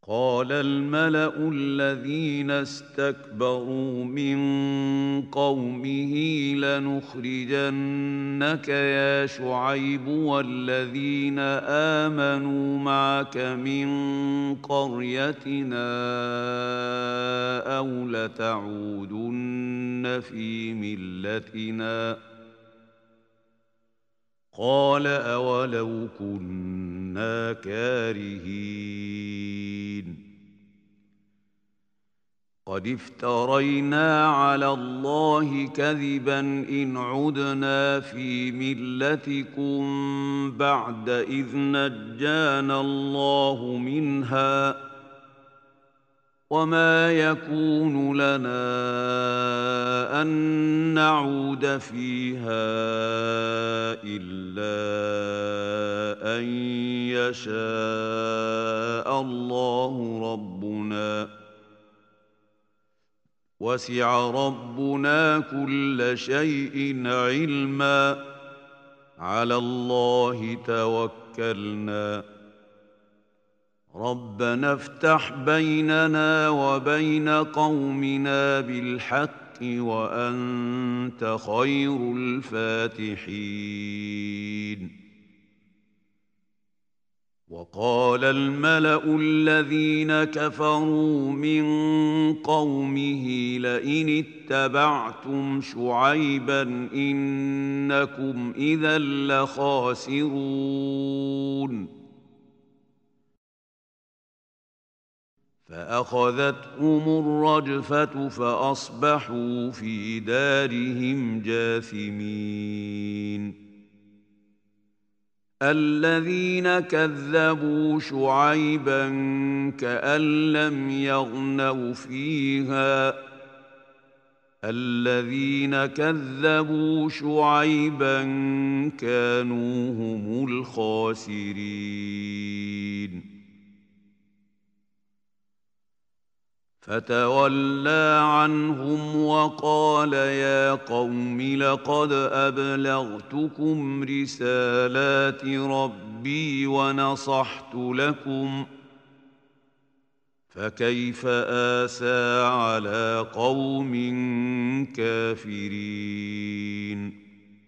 قال الملأ الذين استكبروا من قومه لنخرجنك يا شعيب والذين آمنوا معك من قريتنا أو لتعودن في ملتنا قال أولو كنا كارهين قد افترينا على الله كذبا إن عدنا في ملتكم بعد إذ نجانا الله منها وما يكون لنا أن نعود فيها إلا أن يشاء الله ربنا وسع ربنا كل شيء علما على الله توكلنا ربنا افتح بيننا وبين قومنا بالحق وأنت خير الفاتحين وقال الملأ الذين كفروا من قومه لئن اتبعتم شعيبا إنكم إذا لخاسرون فأخذتهم الرجفة فأصبحوا في دارهم جاثمين الذين كذبوا شعيبا كأن لم يغنوا فيها الذين كذبوا شعيبا كانوا هم الخاسرين فتولى عنهم وقال يا قوم لقد أبلغتكم رسالات ربي ونصحت لكم فكيف آسى على قوم كافرين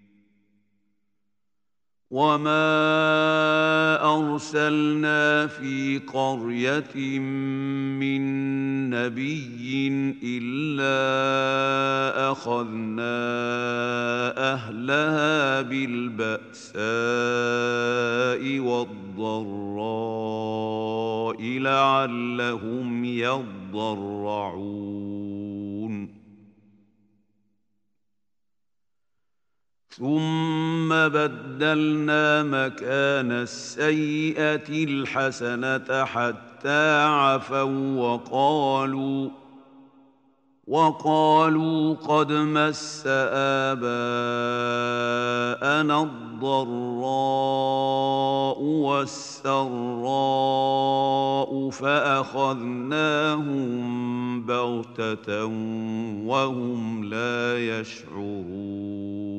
وما أرسلنا في قرية من نبي إلا أخذنا أهلها بالبأساء والضراء لعلهم يضرعون ثم بدلنا مكان السيئة الحسنة حتى عفوا وقالوا قد مس آباءنا الضراء والسراء فأخذناهم بغتة وهم لا يشعرون